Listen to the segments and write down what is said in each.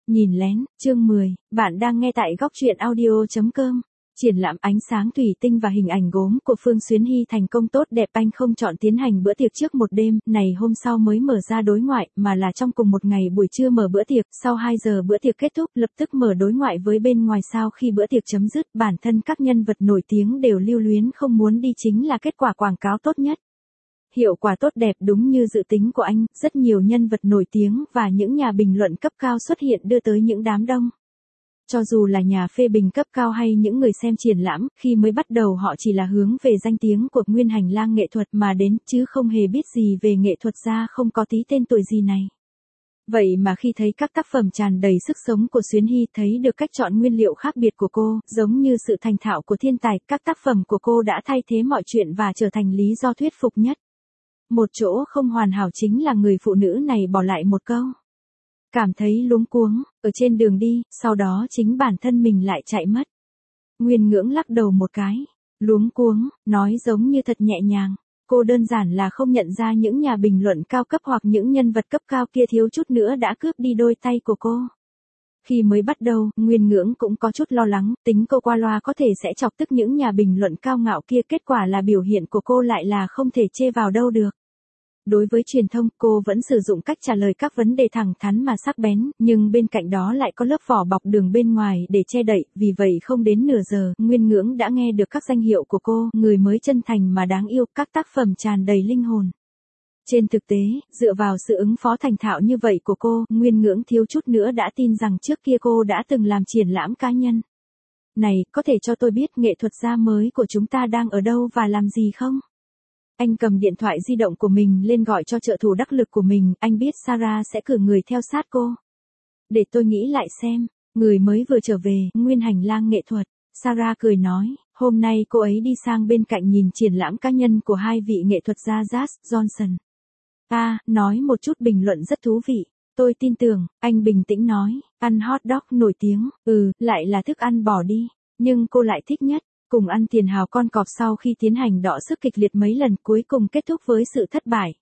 Nhìn lén, chương 10, bạn đang nghe tại góc truyện audio.com. Triển lãm ánh sáng thủy tinh và hình ảnh gốm của Phương Xuyến Hy thành công tốt đẹp. Anh không chọn tiến hành bữa tiệc trước một đêm, này hôm sau mới mở ra đối ngoại, mà là trong cùng một ngày buổi trưa mở bữa tiệc, sau 2 giờ bữa tiệc kết thúc lập tức mở đối ngoại với bên ngoài. Sau khi bữa tiệc chấm dứt, bản thân các nhân vật nổi tiếng đều lưu luyến không muốn đi, chính là kết quả quảng cáo tốt nhất. Hiệu quả tốt đẹp đúng như dự tính của anh, rất nhiều nhân vật nổi tiếng và những nhà bình luận cấp cao xuất hiện đưa tới những đám đông. Cho dù là nhà phê bình cấp cao hay những người xem triển lãm, khi mới bắt đầu họ chỉ là hướng về danh tiếng của nguyên hành lang nghệ thuật mà đến, chứ không hề biết gì về nghệ thuật gia, không có tí tên tuổi gì này. Vậy mà khi thấy các tác phẩm tràn đầy sức sống của Xuyến Hy, thấy được cách chọn nguyên liệu khác biệt của cô, giống như sự thành thạo của thiên tài, các tác phẩm của cô đã thay thế mọi chuyện và trở thành lý do thuyết phục nhất. Một chỗ không hoàn hảo chính là người phụ nữ này bỏ lại một câu. Cảm thấy luống cuống, ở trên đường đi, sau đó chính bản thân mình lại chạy mất. Nguyên Ngưỡng lắc đầu một cái. Luống cuống, nói giống như thật nhẹ nhàng. Cô đơn giản là không nhận ra những nhà bình luận cao cấp hoặc những nhân vật cấp cao kia thiếu chút nữa đã cướp đi đôi tay của cô. Khi mới bắt đầu, Nguyên Ngưỡng cũng có chút lo lắng, tính cô qua loa có thể sẽ chọc tức những nhà bình luận cao ngạo kia, kết quả là biểu hiện của cô lại là không thể chê vào đâu được. Đối với truyền thông, cô vẫn sử dụng cách trả lời các vấn đề thẳng thắn mà sắc bén, nhưng bên cạnh đó lại có lớp vỏ bọc đường bên ngoài để che đậy, vì vậy không đến nửa giờ, Nguyên Ngưỡng đã nghe được các danh hiệu của cô, người mới chân thành mà đáng yêu, các tác phẩm tràn đầy linh hồn. Trên thực tế, dựa vào sự ứng phó thành thạo như vậy của cô, Nguyên Ngưỡng thiếu chút nữa đã tin rằng trước kia cô đã từng làm triển lãm cá nhân. Này, có thể cho tôi biết nghệ thuật gia mới của chúng ta đang ở đâu và làm gì không? Anh cầm điện thoại di động của mình lên gọi cho trợ thủ đắc lực của mình, anh biết Sarah sẽ cử người theo sát cô. Để tôi nghĩ lại xem, người mới vừa trở về, nguyên hành lang nghệ thuật. Sarah cười nói, hôm nay cô ấy đi sang bên cạnh nhìn triển lãm cá nhân của hai vị nghệ thuật gia Jazz Johnson. Nói một chút bình luận rất thú vị. Tôi tin tưởng, anh bình tĩnh nói, ăn hot dog nổi tiếng, lại là thức ăn bỏ đi, nhưng cô lại thích nhất. Cùng ăn tiền hào con cọp sau khi tiến hành đọ sức kịch liệt mấy lần, cuối cùng kết thúc với sự thất bại.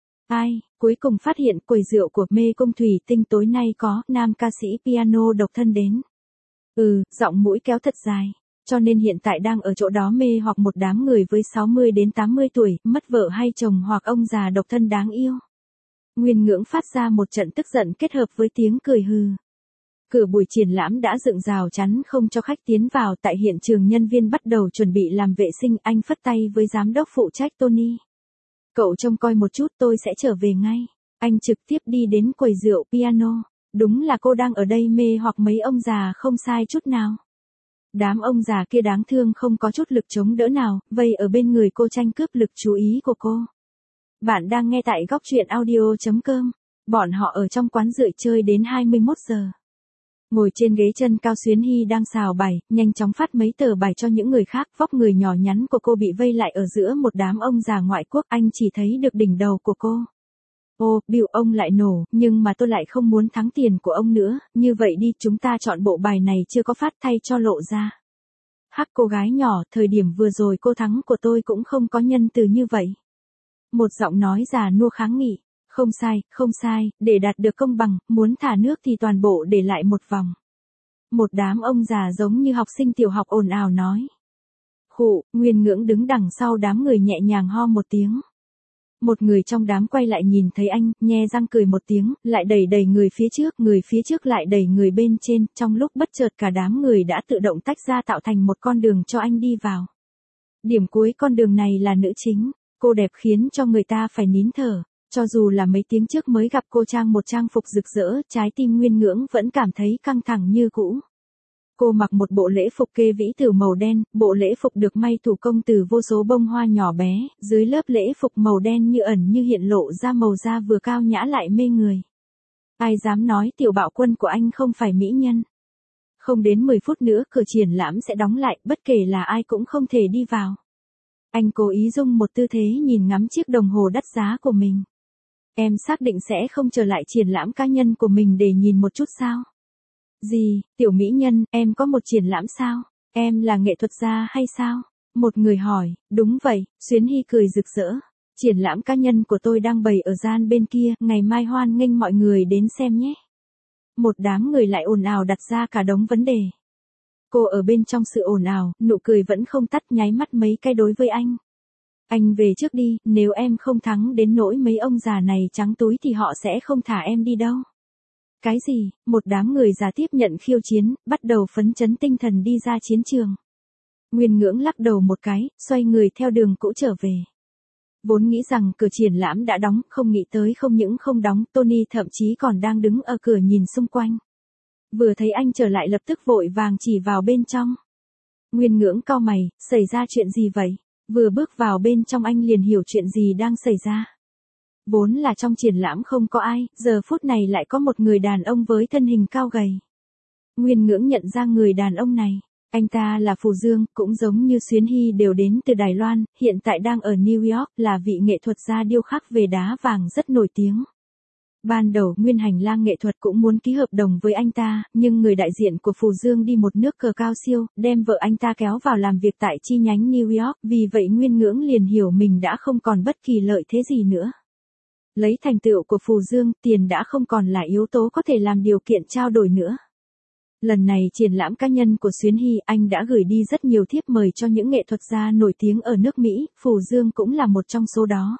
Cuối cùng phát hiện quầy rượu của Mê Cung Thủy Tinh tối nay có nam ca sĩ piano độc thân đến. Giọng mũi kéo thật dài. Cho nên hiện tại đang ở chỗ đó mê hoặc một đám người với 60 đến 80 tuổi, mất vợ hay chồng hoặc ông già độc thân đáng yêu. Nguyên Ngưỡng phát ra một trận tức giận kết hợp với tiếng cười hừ. Cửa buổi triển lãm đã dựng rào chắn không cho khách tiến vào, tại hiện trường nhân viên bắt đầu chuẩn bị làm vệ sinh, anh phất tay với giám đốc phụ trách Tony. Cậu trông coi một chút, tôi sẽ trở về ngay. Anh trực tiếp đi đến quầy rượu piano. Đúng là cô đang ở đây mê hoặc mấy ông già không sai chút nào. Đám ông già kia đáng thương không có chút lực chống đỡ nào, vây ở bên người cô tranh cướp lực chú ý của cô. Bạn đang nghe tại góc truyện audio.com. Bọn họ ở trong quán rượu chơi đến 21 giờ. Ngồi trên ghế chân cao, Xuyến Hy đang xào bài, nhanh chóng phát mấy tờ bài cho những người khác. Vóc người nhỏ nhắn của cô bị vây lại ở giữa một đám ông già ngoại quốc, anh chỉ thấy được đỉnh đầu của cô. Bill, ông lại nổ, nhưng mà tôi lại không muốn thắng tiền của ông nữa, như vậy đi, chúng ta chọn bộ bài này chưa có phát thay cho lộ ra. Cô gái nhỏ, thời điểm vừa rồi cô thắng của tôi cũng không có nhân từ như vậy. Một giọng nói già nua kháng nghị. Không sai, để đạt được công bằng, muốn thả nước thì toàn bộ để lại một vòng. Một đám ông già giống như học sinh tiểu học ồn ào nói. Nguyên Ngưỡng đứng đằng sau đám người nhẹ nhàng ho một tiếng. Một người trong đám quay lại nhìn thấy anh, nhe răng cười một tiếng, lại đẩy người phía trước lại đẩy người bên trên, trong lúc bất chợt cả đám người đã tự động tách ra tạo thành một con đường cho anh đi vào. Điểm cuối con đường này là nữ chính, cô đẹp khiến cho người ta phải nín thở. Cho dù là mấy tiếng trước mới gặp cô trang một trang phục rực rỡ, trái tim Nguyên Ngưỡng vẫn cảm thấy căng thẳng như cũ. Cô mặc một bộ lễ phục kê vĩ từ màu đen, bộ lễ phục được may thủ công từ vô số bông hoa nhỏ bé, dưới lớp lễ phục màu đen như ẩn như hiện lộ ra màu da vừa cao nhã lại mê người. Ai dám nói tiểu bạo quân của anh không phải mỹ nhân. Không đến 10 phút nữa cửa triển lãm sẽ đóng lại, bất kể là ai cũng không thể đi vào. Anh cố ý dùng một tư thế nhìn ngắm chiếc đồng hồ đắt giá của mình. Em xác định sẽ không trở lại triển lãm cá nhân của mình để nhìn một chút sao? Gì, tiểu mỹ nhân, em có một triển lãm sao? Em là nghệ thuật gia hay sao? Một người hỏi, đúng vậy, Xuyến Hy cười rực rỡ. Triển lãm cá nhân của tôi đang bày ở gian bên kia, ngày mai hoan nghênh mọi người đến xem nhé. một đám người lại ồn ào đặt ra cả đống vấn đề. Cô ở bên trong sự ồn ào, nụ cười vẫn không tắt, nháy mắt mấy cái đối với anh. Anh về trước đi, nếu em không thắng đến nỗi mấy ông già này trắng túi thì họ sẽ không thả em đi đâu. Cái gì, một đám người già tiếp nhận khiêu chiến, bắt đầu phấn chấn tinh thần đi ra chiến trường. Nguyên Ngưỡng lắc đầu một cái, xoay người theo đường cũ trở về. Vốn nghĩ rằng cửa triển lãm đã đóng, không nghĩ tới không những không đóng, Tony thậm chí còn đang đứng ở cửa nhìn xung quanh. Vừa thấy anh trở lại lập tức vội vàng chỉ vào bên trong. Nguyên Ngưỡng cau mày, xảy ra chuyện gì vậy? Vừa bước vào bên trong anh liền hiểu chuyện gì đang xảy ra. Vốn là trong triển lãm không có ai, giờ phút này lại có một người đàn ông với thân hình cao gầy. Nguyên Ngưỡng nhận ra người đàn ông này. Anh ta là Phù Dương, cũng giống như Xuyến Hy đều đến từ Đài Loan, hiện tại đang ở New York, là vị nghệ thuật gia điêu khắc về đá vàng rất nổi tiếng. Ban đầu Nguyên Hành Lang nghệ thuật cũng muốn ký hợp đồng với anh ta, nhưng người đại diện của Phù Dương đi một nước cờ cao siêu, đem vợ anh ta kéo vào làm việc tại chi nhánh New York, vì vậy Nguyên Ngưỡng liền hiểu mình đã không còn bất kỳ lợi thế gì nữa. Lấy thành tựu của Phù Dương, tiền đã không còn là yếu tố có thể làm điều kiện trao đổi nữa. Lần này triển lãm cá nhân của Xuyến Hy, anh đã gửi đi rất nhiều thiếp mời cho những nghệ thuật gia nổi tiếng ở nước Mỹ, Phù Dương cũng là một trong số đó.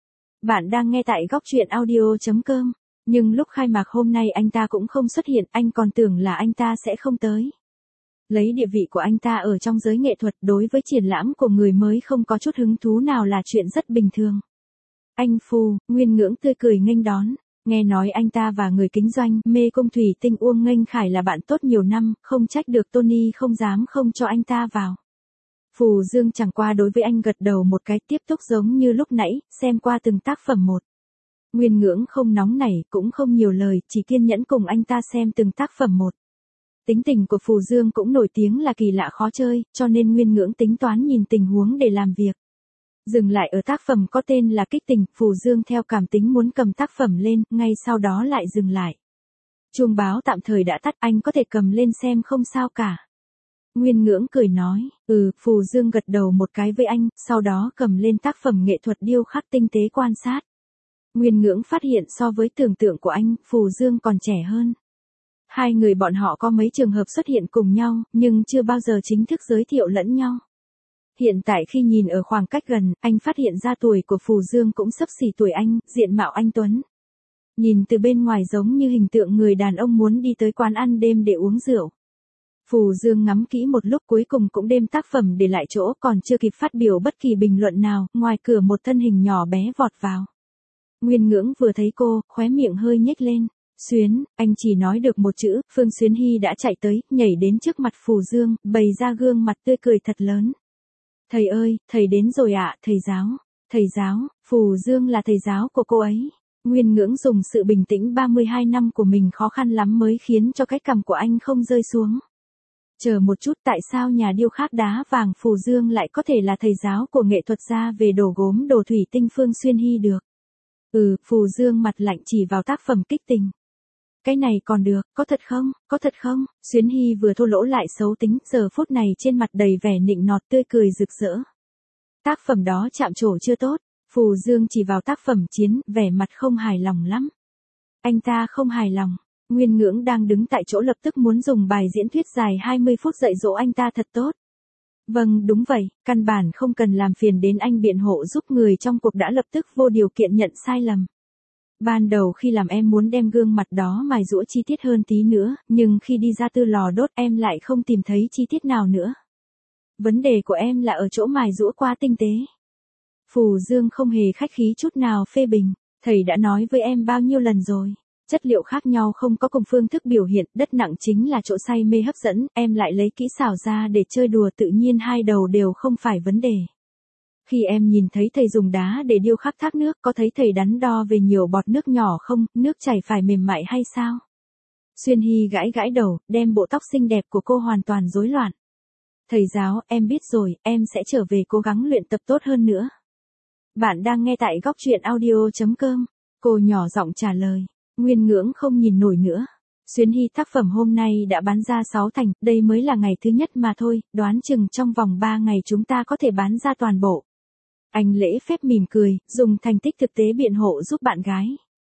Bạn đang nghe tại góc truyện audio.com, nhưng lúc khai mạc hôm nay anh ta cũng không xuất hiện, anh còn tưởng là anh ta sẽ không tới. Lấy địa vị của anh ta ở trong giới nghệ thuật, đối với triển lãm của người mới không có chút hứng thú nào là chuyện rất bình thường. Anh Phù, Nguyên Ngưỡng tươi cười nghênh đón. Nghe nói anh ta và người kinh doanh mê cung thủy tinh Uông Nghênh Khải là bạn tốt nhiều năm, không trách được Tony không dám không cho anh ta vào. Phù Dương chẳng qua đối với anh gật đầu một cái, tiếp tục giống như lúc nãy, xem qua từng tác phẩm một. Nguyên Ngưỡng không nóng nảy, cũng không nhiều lời, chỉ kiên nhẫn cùng anh ta xem từng tác phẩm một. Tính tình của Phù Dương cũng nổi tiếng là kỳ lạ khó chơi, cho nên Nguyên Ngưỡng tính toán nhìn tình huống để làm việc. Dừng lại ở tác phẩm có tên là Kích Tình, Phù Dương theo cảm tính muốn cầm tác phẩm lên, ngay sau đó lại dừng lại. Chuông báo tạm thời đã tắt, anh có thể cầm lên xem không sao cả. Nguyên Ngưỡng cười nói, Phù Dương gật đầu một cái với anh, sau đó cầm lên tác phẩm nghệ thuật điêu khắc tinh tế quan sát. Nguyên Ngưỡng phát hiện so với tưởng tượng của anh, Phù Dương còn trẻ hơn. Hai người bọn họ có mấy trường hợp xuất hiện cùng nhau, nhưng chưa bao giờ chính thức giới thiệu lẫn nhau. Hiện tại khi nhìn ở khoảng cách gần, anh phát hiện ra tuổi của Phù Dương cũng xấp xỉ tuổi anh, diện mạo anh tuấn. Nhìn từ bên ngoài giống như hình tượng người đàn ông muốn đi tới quán ăn đêm để uống rượu. Phù Dương ngắm kỹ một lúc cuối cùng cũng đem tác phẩm để lại chỗ, còn chưa kịp phát biểu bất kỳ bình luận nào, ngoài cửa một thân hình nhỏ bé vọt vào. Nguyên Ngưỡng vừa thấy cô, khóe miệng hơi nhếch lên. Xuyến, anh chỉ nói được một chữ, Phương Xuyến Hy đã chạy tới, nhảy đến trước mặt Phù Dương, bày ra gương mặt tươi cười thật lớn. Thầy ơi, thầy đến rồi ạ, thầy giáo. Thầy giáo, Phù Dương là thầy giáo của cô ấy. Nguyên Ngưỡng dùng sự bình tĩnh 32 năm của mình khó khăn lắm mới khiến cho cái cằm của anh không rơi xuống. Chờ một chút, tại sao nhà điêu khắc đá vàng Phù Dương lại có thể là thầy giáo của nghệ thuật gia về đồ gốm đồ thủy tinh Phương Xuyên Hy được? Phù Dương mặt lạnh chỉ vào tác phẩm Kích Tình. Cái này còn được, có thật không? Xuyến Hy vừa thô lỗ lại xấu tính, giờ phút này trên mặt đầy vẻ nịnh nọt tươi cười rực rỡ. Tác phẩm đó chạm trổ chưa tốt, Phù Dương chỉ vào tác phẩm Chiến, vẻ mặt không hài lòng lắm. Anh ta không hài lòng, Nguyên Ngưỡng đang đứng tại chỗ lập tức muốn dùng bài diễn thuyết dài 20 phút dạy dỗ anh ta thật tốt. Vâng, đúng vậy, căn bản không cần làm phiền đến anh biện hộ giúp, người trong cuộc đã lập tức vô điều kiện nhận sai lầm. Ban đầu khi làm em muốn đem gương mặt đó mài giũa chi tiết hơn tí nữa, nhưng khi đi ra từ lò đốt em lại không tìm thấy chi tiết nào nữa. Vấn đề của em là ở chỗ mài giũa quá tinh tế. Phù Dương không hề khách khí chút nào phê bình, thầy đã nói với em bao nhiêu lần rồi. Chất liệu khác nhau không có cùng phương thức biểu hiện, đất nặng chính là chỗ say mê hấp dẫn, em lại lấy kỹ xảo ra để chơi đùa, tự nhiên hai đầu đều không phải vấn đề. Khi em nhìn thấy thầy dùng đá để điêu khắc thác nước, có thấy thầy đắn đo về nhiều bọt nước nhỏ không, nước chảy phải mềm mại hay sao? Xuyên Hy gãi đầu, đem bộ tóc xinh đẹp của cô hoàn toàn rối loạn. Thầy giáo, em biết rồi, em sẽ trở về cố gắng luyện tập tốt hơn nữa. Bạn đang nghe tại góc truyện audio.com. Cô nhỏ giọng trả lời. Nguyên Ngưỡng không nhìn nổi nữa. Xuyến Hy, tác phẩm hôm nay đã bán ra 6 thành, đây mới là ngày thứ nhất mà thôi, đoán chừng trong vòng 3 ngày chúng ta có thể bán ra toàn bộ. Anh lễ phép mỉm cười, dùng thành tích thực tế biện hộ giúp bạn gái.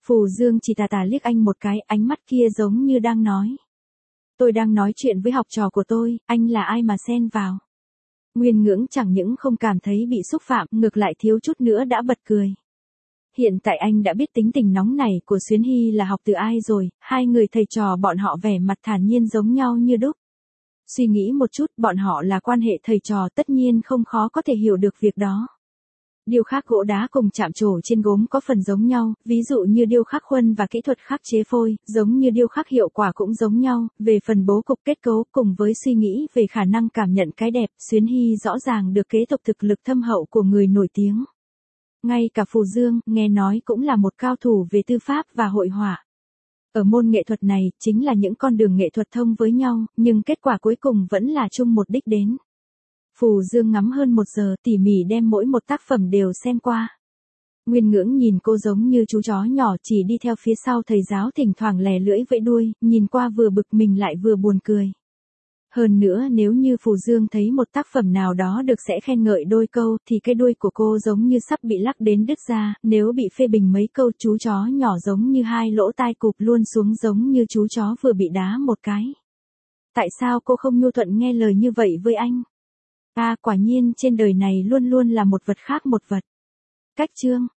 Phù Dương chỉ tà tà liếc anh một cái, ánh mắt kia giống như đang nói. Tôi đang nói chuyện với học trò của tôi, anh là ai mà xen vào. Nguyên Ngưỡng chẳng những không cảm thấy bị xúc phạm, ngược lại thiếu chút nữa đã bật cười. Hiện tại anh đã biết tính tình nóng nảy của Xuyến Hy là học từ ai rồi, hai người thầy trò bọn họ vẻ mặt thản nhiên giống nhau như đúc. Suy nghĩ một chút, bọn họ là quan hệ thầy trò tất nhiên không khó có thể hiểu được việc đó. Điêu khắc gỗ đá cùng chạm trổ trên gốm có phần giống nhau, ví dụ như điêu khắc khuôn và kỹ thuật khắc chế phôi, giống như điêu khắc hiệu quả cũng giống nhau, về phần bố cục kết cấu cùng với suy nghĩ về khả năng cảm nhận cái đẹp, Xuyến Hy rõ ràng được kế tục thực lực thâm hậu của người nổi tiếng. Ngay cả Phù Dương, nghe nói cũng là một cao thủ về tư pháp và hội họa. Ở môn nghệ thuật này, chính là những con đường nghệ thuật thông với nhau, nhưng kết quả cuối cùng vẫn là chung một đích đến. Phù Dương ngắm hơn 1 giờ, tỉ mỉ đem mỗi một tác phẩm đều xem qua. Nguyên Ngưỡng nhìn cô giống như chú chó nhỏ chỉ đi theo phía sau thầy giáo thỉnh thoảng lè lưỡi vẫy đuôi, nhìn qua vừa bực mình lại vừa buồn cười. Hơn nữa nếu như Phù Dương thấy một tác phẩm nào đó được sẽ khen ngợi đôi câu thì cái đuôi của cô giống như sắp bị lắc đến đứt ra, nếu bị phê bình mấy câu chú chó nhỏ giống như hai lỗ tai cụp luôn xuống giống như chú chó vừa bị đá một cái. Tại sao cô không nhu thuận nghe lời như vậy với anh? À, quả nhiên trên đời này luôn luôn là một vật khác một vật. Cách chương